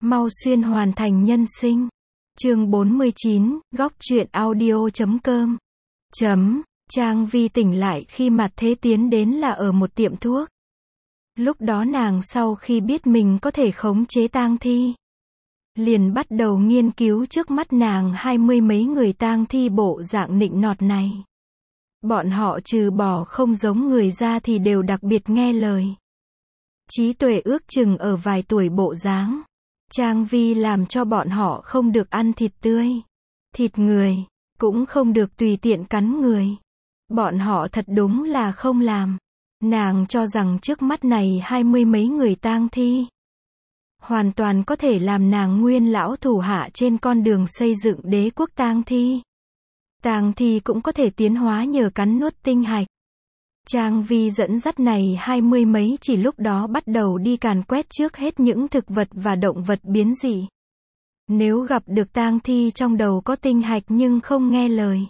Mau xuyên hoàn thành nhân sinh. Chương 49, góc truyện audio.com. Trang Vi tỉnh lại khi Mặt Thế tiến đến là ở một tiệm thuốc. Lúc đó nàng sau khi biết mình có thể khống chế tang thi, liền bắt đầu nghiên cứu trước mắt nàng 20 mấy người tang thi bộ dạng nịnh nọt này. Bọn họ trừ bỏ không giống người ra thì đều đặc biệt nghe lời. Trí tuệ ước chừng ở vài tuổi bộ dáng. Trang Vi làm cho bọn họ không được ăn thịt tươi, thịt người, cũng không được tùy tiện cắn người. Bọn họ thật đúng là không làm. Nàng cho rằng trước mắt này 20 mấy người tang thi hoàn toàn có thể làm nàng nguyên lão thủ hạ trên con đường xây dựng đế quốc tang thi. Tang thi cũng có thể tiến hóa nhờ cắn nuốt tinh hạch. Trang Vi dẫn dắt này 20 mấy chỉ lúc đó bắt đầu đi càn quét trước hết những thực vật và động vật biến dị. Nếu gặp được tang thi trong đầu có tinh hạch nhưng không nghe lời,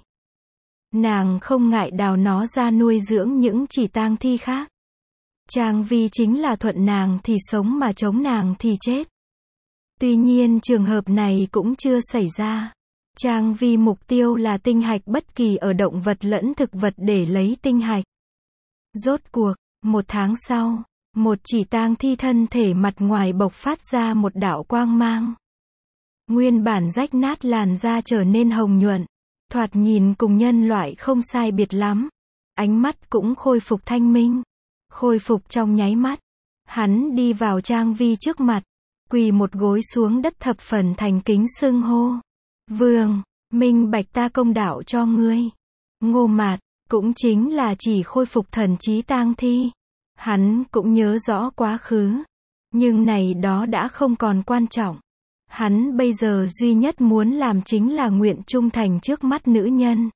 nàng không ngại đào nó ra nuôi dưỡng những chỉ tang thi khác. Trang Vi chính là thuận nàng thì sống mà chống nàng thì chết. Tuy nhiên trường hợp này cũng chưa xảy ra. Trang Vi mục tiêu là tinh hạch bất kỳ ở động vật lẫn thực vật để lấy tinh hạch. Rốt cuộc, 1 tháng sau, một chỉ tang thi thân thể mặt ngoài bộc phát ra một đạo quang mang. Nguyên bản rách nát làn da trở nên hồng nhuận, thoạt nhìn cùng nhân loại không sai biệt lắm. Ánh mắt cũng khôi phục thanh minh, khôi phục trong nháy mắt. Hắn đi vào Trang Vi trước mặt, quỳ một gối xuống đất thập phần thành kính xưng hô. Vương, minh bạch ta công đạo cho ngươi. Ngô Mạt, cũng chính là chỉ khôi phục thần trí tang thi. Hắn cũng nhớ rõ quá khứ, nhưng này đó đã không còn quan trọng. Hắn bây giờ duy nhất muốn làm chính là nguyện trung thành trước mắt nữ nhân.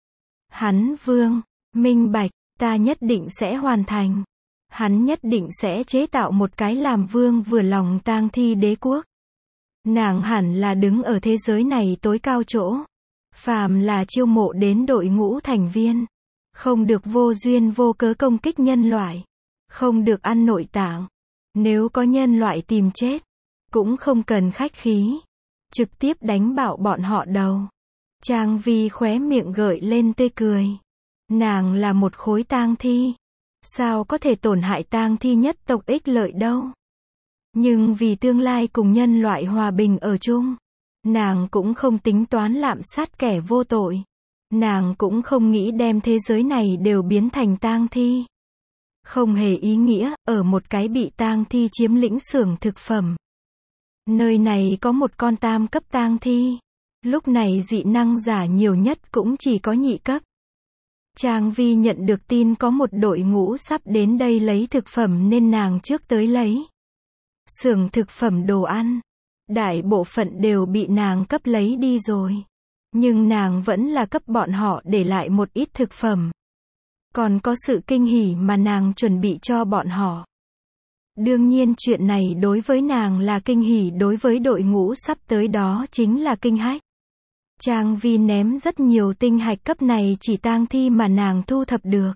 Hắn Vương, minh bạch, ta nhất định sẽ hoàn thành. Hắn nhất định sẽ chế tạo một cái làm vương vừa lòng tang thi đế quốc. Nàng hẳn là đứng ở thế giới này tối cao chỗ. Phàm là chiêu mộ đến đội ngũ thành viên, không được vô duyên vô cớ công kích nhân loại, không được ăn nội tạng. Nếu có nhân loại tìm chết, cũng không cần khách khí, trực tiếp đánh bạo bọn họ đầu. Trang Vi khóe miệng gợi lên tươi cười. Nàng là một khối tang thi, sao có thể tổn hại tang thi nhất tộc ích lợi đâu. Nhưng vì tương lai cùng nhân loại hòa bình ở chung, nàng cũng không tính toán lạm sát kẻ vô tội. Nàng cũng không nghĩ đem thế giới này đều biến thành tang thi. Không hề ý nghĩa, ở một cái bị tang thi chiếm lĩnh xưởng thực phẩm. Nơi này có một con tam cấp tang thi. Lúc này dị năng giả nhiều nhất cũng chỉ có nhị cấp. Trang Vi nhận được tin có một đội ngũ sắp đến đây lấy thực phẩm nên nàng trước tới lấy. Xưởng thực phẩm đồ ăn, đại bộ phận đều bị nàng cấp lấy đi rồi. Nhưng nàng vẫn là cấp bọn họ để lại một ít thực phẩm. Còn có sự kinh hỉ mà nàng chuẩn bị cho bọn họ. Đương nhiên chuyện này đối với nàng là kinh hỉ, đối với đội ngũ sắp tới đó chính là kinh hách. Trang Vi ném rất nhiều tinh hạch cấp này chỉ tang thi mà nàng thu thập được.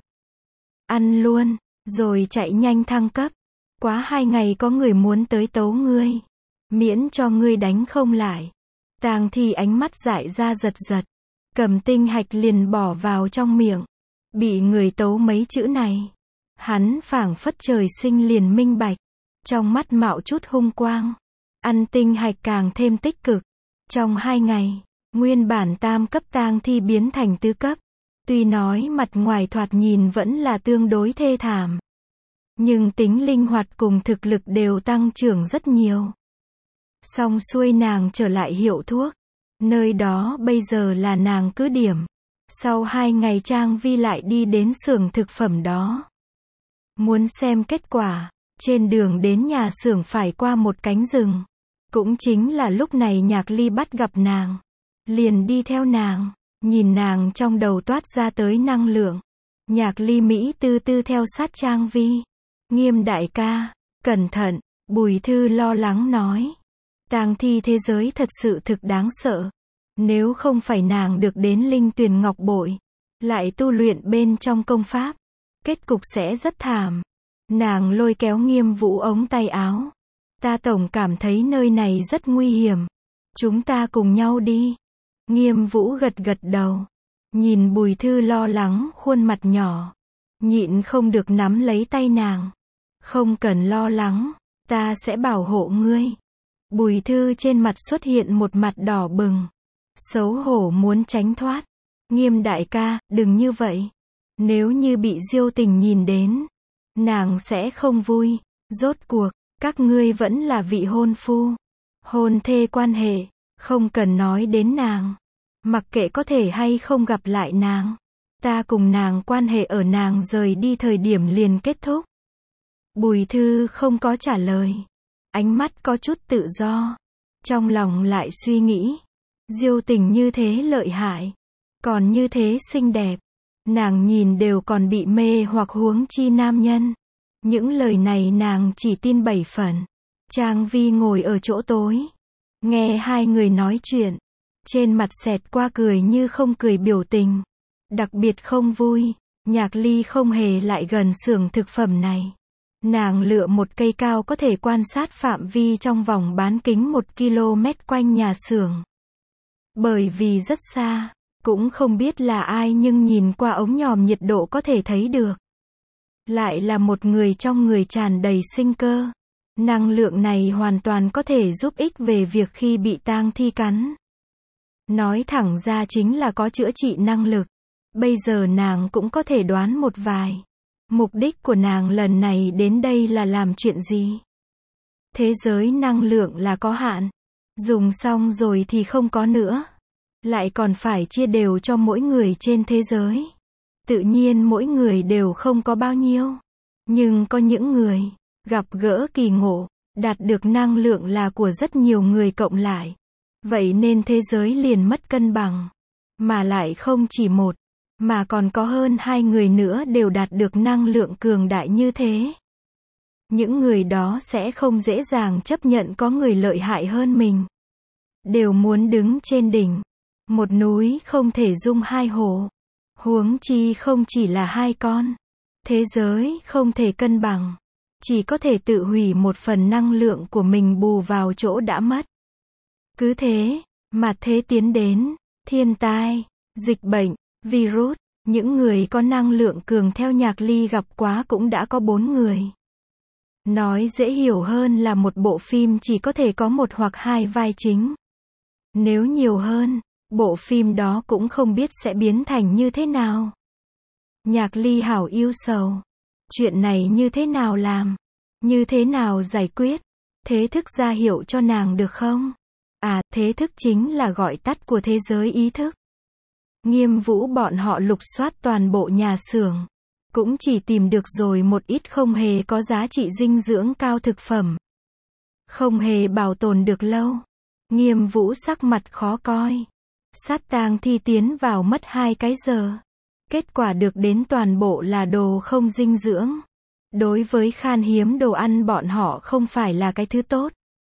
Ăn luôn, rồi chạy nhanh thăng cấp. Quá 2 ngày có người muốn tới tấu ngươi. Miễn cho ngươi đánh không lại. Tang thi ánh mắt dại ra giật giật. Cầm tinh hạch liền bỏ vào trong miệng. Bị người tấu mấy chữ này. Hắn phảng phất trời sinh liền minh bạch. Trong mắt mạo chút hung quang. Ăn tinh hạch càng thêm tích cực. Trong 2 ngày, nguyên bản tam cấp tang thi biến thành tứ cấp. Tuy nói mặt ngoài thoạt nhìn vẫn là tương đối thê thảm, nhưng tính linh hoạt cùng thực lực đều tăng trưởng rất nhiều. Xong xuôi nàng trở lại hiệu thuốc. Nơi đó bây giờ là nàng cứ điểm. Sau 2 ngày Trang Vi lại đi đến xưởng thực phẩm đó. Muốn xem kết quả, trên đường đến nhà xưởng phải qua một cánh rừng. Cũng chính là lúc này Nhạc Ly bắt gặp nàng. Liền đi theo nàng, nhìn nàng trong đầu toát ra tới năng lượng. Nhạc Ly Mỹ tư tư theo sát Trang Vi. Nghiêm đại ca, cẩn thận, Bùi Thư lo lắng nói. Tang thi thế giới thật sự thực đáng sợ. Nếu không phải nàng được đến Linh Tuyền Ngọc Bội, lại tu luyện bên trong công pháp, kết cục sẽ rất thảm. Nàng lôi kéo Nghiêm Vũ ống tay áo. Ta tổng cảm thấy nơi này rất nguy hiểm. Chúng ta cùng nhau đi. Nghiêm Vũ gật gật đầu. Nhìn Bùi Thư lo lắng khuôn mặt nhỏ. Nhịn không được nắm lấy tay nàng. Không cần lo lắng, ta sẽ bảo hộ ngươi. Bùi Thư trên mặt xuất hiện một mặt đỏ bừng. Xấu hổ muốn tránh thoát. Nghiêm đại ca, đừng như vậy. Nếu như bị Diêu Tình nhìn đến, nàng sẽ không vui. Rốt cuộc, các ngươi vẫn là vị hôn phu. Hôn thê quan hệ, không cần nói đến nàng. Mặc kệ có thể hay không gặp lại nàng. Ta cùng nàng quan hệ ở nàng rời đi thời điểm liền kết thúc. Bùi Thư không có trả lời. Ánh mắt có chút tự do. Trong lòng lại suy nghĩ. Diêu Tình như thế lợi hại. Còn như thế xinh đẹp. Nàng nhìn đều còn bị mê hoặc huống chi nam nhân. Những lời này nàng chỉ tin 7 phần. Trang Vi ngồi ở chỗ tối. Nghe hai người nói chuyện. Trên mặt xẹt qua cười như không cười biểu tình. Đặc biệt không vui. Nhạc Ly không hề lại gần xưởng thực phẩm này. Nàng lựa một cây cao có thể quan sát phạm vi trong vòng bán kính 1 km quanh nhà xưởng. Bởi vì rất xa, cũng không biết là ai nhưng nhìn qua ống nhòm nhiệt độ có thể thấy được. Lại là một người trong người tràn đầy sinh cơ. Năng lượng này hoàn toàn có thể giúp ích về việc khi bị tang thi cắn. Nói thẳng ra chính là có chữa trị năng lực. Bây giờ nàng cũng có thể đoán một vài. Mục đích của nàng lần này đến đây là làm chuyện gì? Thế giới năng lượng là có hạn. Dùng xong rồi thì không có nữa. Lại còn phải chia đều cho mỗi người trên thế giới. Tự nhiên mỗi người đều không có bao nhiêu. Nhưng có những người gặp gỡ kỳ ngộ, đạt được năng lượng là của rất nhiều người cộng lại. Vậy nên thế giới liền mất cân bằng. Mà lại không chỉ một, mà còn có hơn 2 người nữa đều đạt được năng lượng cường đại như thế. Những người đó sẽ không dễ dàng chấp nhận có người lợi hại hơn mình. Đều muốn đứng trên đỉnh. Một núi không thể dung 2 hồ. Huống chi không chỉ là 2 con. Thế giới không thể cân bằng. Chỉ có thể tự hủy một phần năng lượng của mình bù vào chỗ đã mất. Cứ thế, mà thế tiến đến, thiên tai, dịch bệnh, virus, những người có năng lượng cường theo Nhạc Ly gặp quá cũng đã có 4 người. Nói dễ hiểu hơn là một bộ phim chỉ có thể có 1 hoặc 2 vai chính. Nếu nhiều hơn, bộ phim đó cũng không biết sẽ biến thành như thế nào. Nhạc Ly hảo yêu sầu. Chuyện này như thế nào làm? Như thế nào giải quyết? Thế thức ra hiệu cho nàng được không? À, thế thức chính là gọi tắt của thế giới ý thức. Nghiêm Vũ bọn họ lục soát toàn bộ nhà xưởng. Cũng chỉ tìm được rồi một ít không hề có giá trị dinh dưỡng cao thực phẩm. Không hề bảo tồn được lâu. Nghiêm Vũ sắc mặt khó coi. Sát tang thi tiến vào mất 2 cái giờ. Kết quả được đến toàn bộ là đồ không dinh dưỡng. Đối với khan hiếm đồ ăn bọn họ không phải là cái thứ tốt.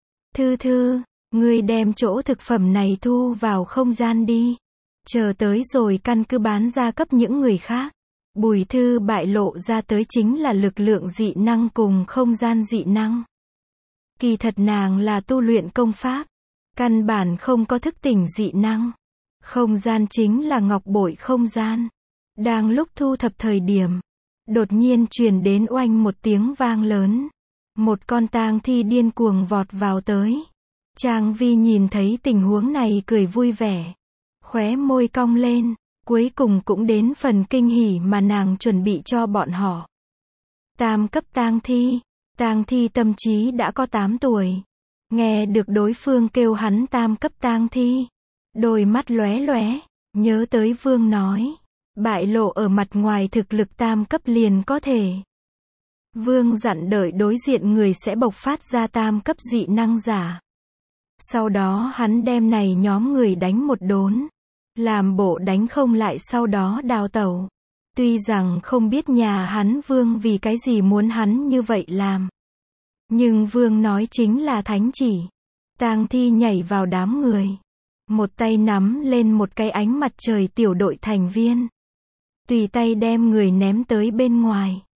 Thư, ngươi đem chỗ thực phẩm này thu vào không gian đi. Chờ tới rồi căn cứ bán ra cấp những người khác. Bùi Thư bại lộ ra tới chính là lực lượng dị năng cùng không gian dị năng. Kỳ thật nàng là tu luyện công pháp. Căn bản không có thức tỉnh dị năng. Không gian chính là ngọc bội không gian. Đang lúc thu thập thời điểm. Đột nhiên truyền đến oanh một tiếng vang lớn. Một con tang thi điên cuồng vọt vào tới. Trang Vi nhìn thấy tình huống này cười vui vẻ. Khóe môi cong lên. Cuối cùng cũng đến phần kinh hỉ mà nàng chuẩn bị cho bọn họ. Tam cấp tang thi. Tang thi tâm trí đã có 8 tuổi. Nghe được đối phương kêu hắn tam cấp tang thi. Đôi mắt lóe lóe. Nhớ tới Vương nói. Bại lộ ở mặt ngoài thực lực tam cấp liền có thể. Vương dặn đợi đối diện người sẽ bộc phát ra tam cấp dị năng giả. Sau đó hắn đem này nhóm người đánh một đốn. Làm bộ đánh không lại sau đó đào tẩu. Tuy rằng không biết nhà hắn Vương vì cái gì muốn hắn như vậy làm. Nhưng Vương nói chính là thánh chỉ. Tang thi nhảy vào đám người. Một tay nắm lên một cái ánh mặt trời tiểu đội thành viên. Tùy tay đem người ném tới bên ngoài.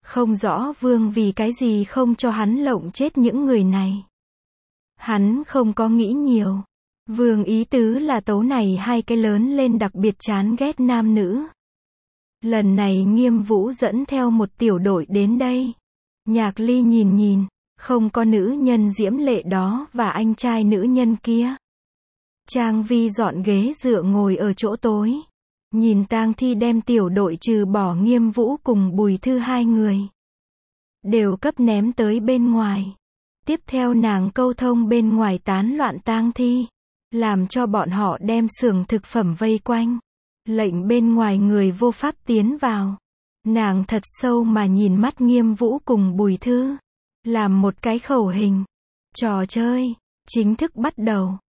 Không rõ Vương vì cái gì không cho hắn lộng chết những người này. Hắn không có nghĩ nhiều. Vương ý tứ là tấu này hai cái lớn lên đặc biệt chán ghét nam nữ. Lần này Nghiêm Vũ dẫn theo một tiểu đội đến đây. Nhạc Ly nhìn nhìn, không có nữ nhân diễm lệ đó và anh trai nữ nhân kia. Trang Vi dọn ghế dựa ngồi ở chỗ tối. Nhìn tang thi đem tiểu đội trừ bỏ Nghiêm Vũ cùng Bùi Thư hai người. Đều cấp ném tới bên ngoài. Tiếp theo nàng câu thông bên ngoài tán loạn tang thi. Làm cho bọn họ đem xưởng thực phẩm vây quanh. Lệnh bên ngoài người vô pháp tiến vào. Nàng thật sâu mà nhìn mắt Nghiêm Vũ cùng Bùi Thư. Làm một cái khẩu hình. Trò chơi chính thức bắt đầu.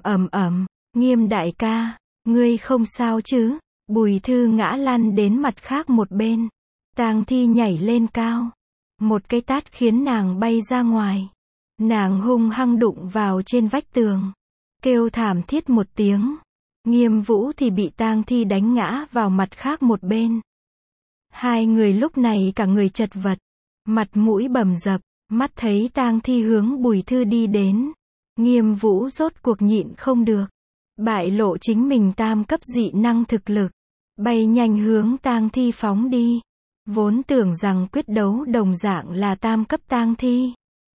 Nghiêm đại ca, ngươi không sao chứ? Bùi Thư ngã lăn đến mặt khác một bên. Tang thi nhảy lên cao. Một cái tát khiến nàng bay ra ngoài. Nàng hung hăng đụng vào trên vách tường. Kêu thảm thiết một tiếng. Nghiêm Vũ thì bị tang thi đánh ngã vào mặt khác một bên. Hai người lúc này cả người chật vật. Mặt mũi bầm dập. Mắt thấy tang thi hướng Bùi Thư đi đến. Nghiêm Vũ rốt cuộc nhịn không được. Bại lộ chính mình tam cấp dị năng thực lực. Bay nhanh hướng tang thi phóng đi. Vốn tưởng rằng quyết đấu đồng dạng là tam cấp tang thi.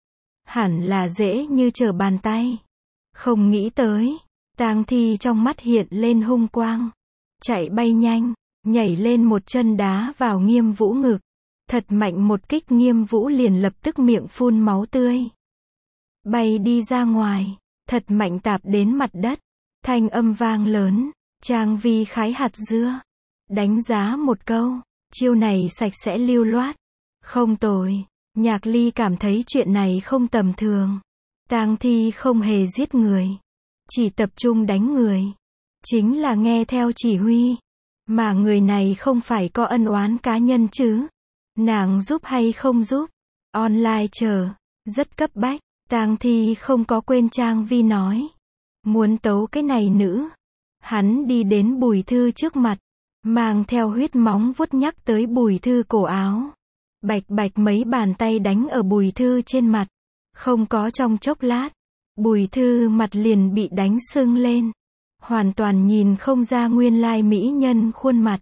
Hẳn là dễ như trở bàn tay. Không nghĩ tới. Tang thi trong mắt hiện lên hung quang. Chạy bay nhanh. Nhảy lên một chân đá vào Nghiêm Vũ ngực. Thật mạnh một kích Nghiêm Vũ liền lập tức miệng phun máu tươi. Bay đi ra ngoài. Thật mạnh tạp đến mặt đất. Thanh âm vang lớn. Trang Vi khái hạt dưa. Đánh giá một câu. Chiêu này sạch sẽ lưu loát. Không tồi. Nhạc Ly cảm thấy chuyện này không tầm thường. Tang thi không hề giết người. Chỉ tập trung đánh người. Chính là nghe theo chỉ huy. Mà người này không phải có ân oán cá nhân chứ. Nàng giúp hay không giúp? Online chờ. Rất cấp bách. Tang thi không có quên Trang Vi nói. Muốn tấu cái này nữ. Hắn đi đến Bùi Thư trước mặt. Mang theo huyết móng vuốt nhắc tới Bùi Thư cổ áo. Bạch bạch mấy bàn tay đánh ở Bùi Thư trên mặt. Không có trong chốc lát. Bùi Thư mặt liền bị đánh sưng lên. Hoàn toàn nhìn không ra nguyên lai mỹ nhân khuôn mặt.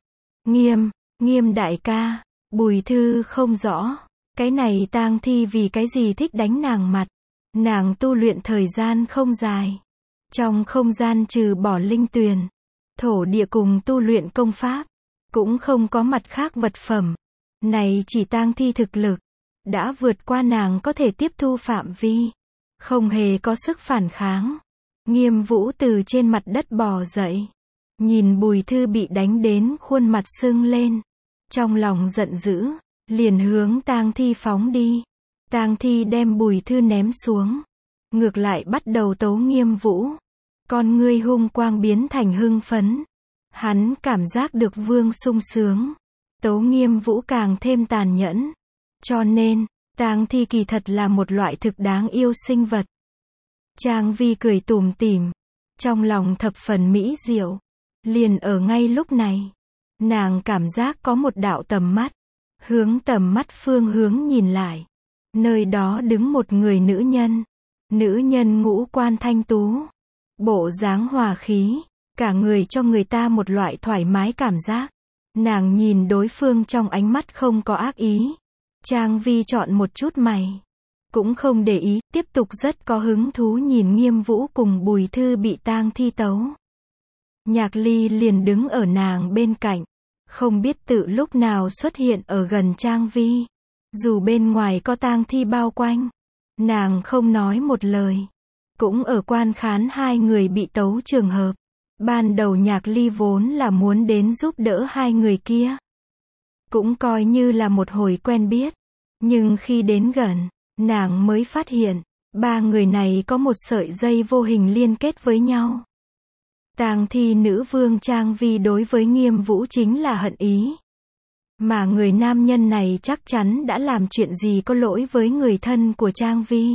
Nghiêm đại ca. Bùi Thư không rõ. Cái này tang thi vì cái gì thích đánh nàng mặt. Nàng tu luyện thời gian không dài. Trong không gian trừ bỏ linh tuyền. Thổ địa cùng tu luyện công pháp. Cũng không có mặt khác vật phẩm. Này chỉ tang thi thực lực. Đã vượt qua nàng có thể tiếp thu phạm vi. Không hề có sức phản kháng. Nghiêm Vũ từ trên mặt đất bò dậy. Nhìn Bùi Thư bị đánh đến khuôn mặt sưng lên. Trong lòng giận dữ. Liền hướng tang thi phóng đi. Tang thi đem Bùi Thư ném xuống. Ngược lại bắt đầu tấu Nghiêm Vũ. Con ngươi hung quang biến thành hưng phấn. Hắn cảm giác được Vương sung sướng. Tấu Nghiêm Vũ càng thêm tàn nhẫn. Cho nên, tang thi kỳ thật là một loại thực đáng yêu sinh vật. Trang Vi cười tủm tỉm. Trong lòng thập phần mỹ diệu. Liền ở ngay lúc này. Nàng cảm giác có một đạo tầm mắt. Hướng tầm mắt phương hướng nhìn lại. Nơi đó đứng một người nữ nhân. Nữ nhân ngũ quan thanh tú. Bộ dáng hòa khí. Cả người cho người ta một loại thoải mái cảm giác. Nàng nhìn đối phương trong ánh mắt không có ác ý. Trang Vi chọn một chút mày. Cũng không để ý, tiếp tục rất có hứng thú nhìn Nghiêm Vũ cùng Bùi Thư bị tang thi tấu. Nhạc Ly liền đứng ở nàng bên cạnh. Không biết tự lúc nào xuất hiện ở gần Trang Vi. Dù bên ngoài có tang thi bao quanh. Nàng không nói một lời. Cũng ở quan khán hai người bị tấu trường hợp. Ban đầu Nhạc Ly vốn là muốn đến giúp đỡ hai người kia. Cũng coi như là một hồi quen biết. Nhưng khi đến gần, nàng mới phát hiện, ba người này có một sợi dây vô hình liên kết với nhau. Tang thi nữ vương Trang Vi đối với Nghiêm Vũ chính là hận ý. Mà người nam nhân này chắc chắn đã làm chuyện gì có lỗi với người thân của Trang Vi.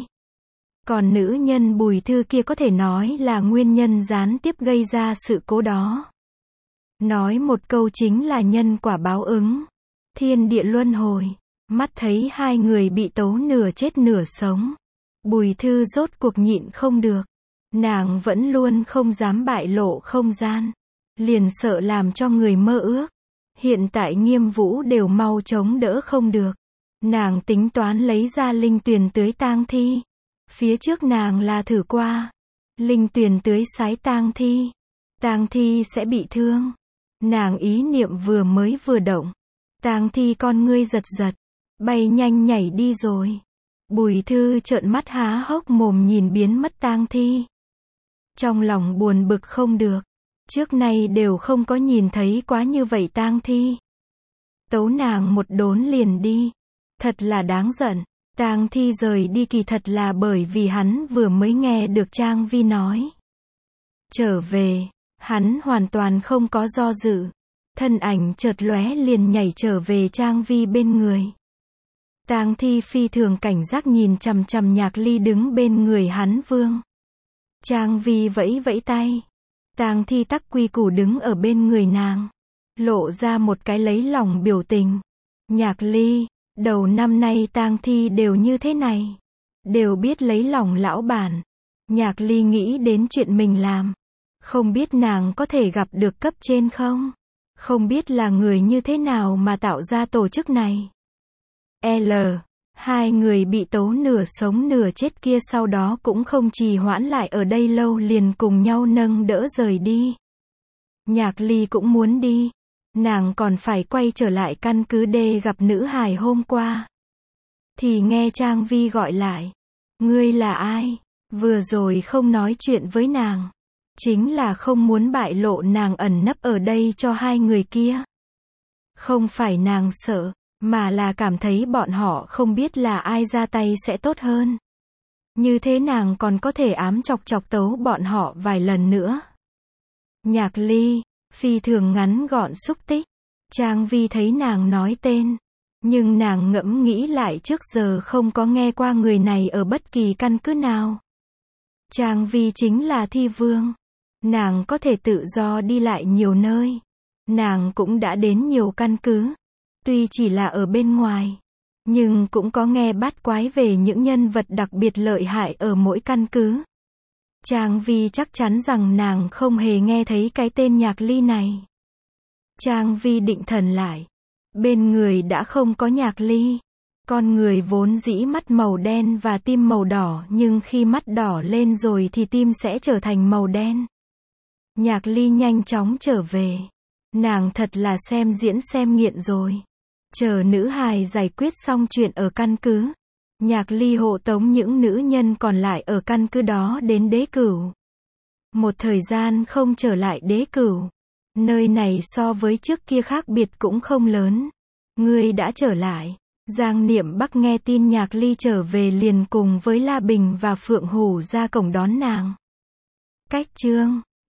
Còn nữ nhân Bùi Thư kia có thể nói là nguyên nhân gián tiếp gây ra sự cố đó. Nói một câu chính là nhân quả báo ứng. Thiên địa luân hồi. Mắt thấy hai người bị tấu nửa chết nửa sống. Bùi Thư rốt cuộc nhịn không được. Nàng vẫn luôn không dám bại lộ không gian. Liền sợ làm cho người mơ ước. Hiện tại Nghiêm Vũ đều mau chống đỡ không được. Nàng tính toán lấy ra linh tuyền tưới tang thi. Phía trước nàng là thử qua. Linh tuyền tưới sái tang thi. Tang thi sẽ bị thương. Nàng ý niệm vừa động. Tang thi con ngươi giật giật. Bay nhanh nhảy đi rồi. Bùi Thư trợn mắt há hốc mồm nhìn biến mất tang thi. Trong lòng buồn bực không được. Trước nay đều không có nhìn thấy quá như vậy tang thi. Tấu nàng một đốn liền đi. Thật là đáng giận. Tang thi rời đi kỳ thật là bởi vì hắn vừa mới nghe được Trang Vi nói. Trở về, hắn hoàn toàn không có do dự. Thân ảnh chợt lóe liền nhảy trở về Trang Vi bên người. Tang thi phi thường cảnh giác nhìn chằm chằm Nhạc Ly đứng bên người hắn vương. Trang Vi vẫy vẫy tay. Tang thi tắc quy củ đứng ở bên người nàng. Lộ ra một cái lấy lòng biểu tình. Nhạc Ly, đầu năm nay tang thi đều như thế này. Đều biết lấy lòng lão bản. Nhạc Ly nghĩ đến chuyện mình làm. Không biết nàng có thể gặp được cấp trên không? Không biết là người như thế nào mà tạo ra tổ chức này. Hai người bị tấu nửa sống nửa chết kia sau đó cũng không trì hoãn lại ở đây lâu liền cùng nhau nâng đỡ rời đi. Nhạc Ly cũng muốn đi. Nàng còn phải quay trở lại căn cứ D gặp nữ hài hôm qua. Thì nghe Trang Vi gọi lại. Ngươi là ai? Vừa rồi không nói chuyện với nàng. Chính là không muốn bại lộ nàng ẩn nấp ở đây cho hai người kia. Không phải nàng sợ, mà là cảm thấy bọn họ không biết là ai ra tay sẽ tốt hơn. Như thế nàng còn có thể ám chọc tấu bọn họ vài lần nữa. Nhạc Ly, phi thường ngắn gọn xúc tích. Trang Vi thấy nàng nói tên. Nhưng nàng ngẫm nghĩ lại trước giờ không có nghe qua người này ở bất kỳ căn cứ nào. Trang Vi chính là thi vương. Nàng có thể tự do đi lại nhiều nơi. Nàng cũng đã đến nhiều căn cứ. Tuy chỉ là ở bên ngoài. Nhưng cũng có nghe bát quái về những nhân vật đặc biệt lợi hại ở mỗi căn cứ. Trang Vi chắc chắn rằng nàng không hề nghe thấy cái tên Nhạc Ly này. Trang Vi định thần lại. Bên người đã không có Nhạc Ly. Con người vốn dĩ mắt màu đen và tim màu đỏ, nhưng khi mắt đỏ lên rồi thì tim sẽ trở thành màu đen. Nhạc Ly nhanh chóng trở về. Nàng thật là xem diễn xem nghiện rồi. Chờ nữ hài giải quyết xong chuyện ở căn cứ. Nhạc Ly hộ tống những nữ nhân còn lại ở căn cứ đó đến Đế Cửu. Một thời gian không trở lại Đế Cửu. Nơi này so với trước kia khác biệt cũng không lớn. Ngươi đã trở lại. Giang Niệm Bắc nghe tin Nhạc Ly trở về liền cùng với La Bình và Phượng Hủ ra cổng đón nàng. Cách chương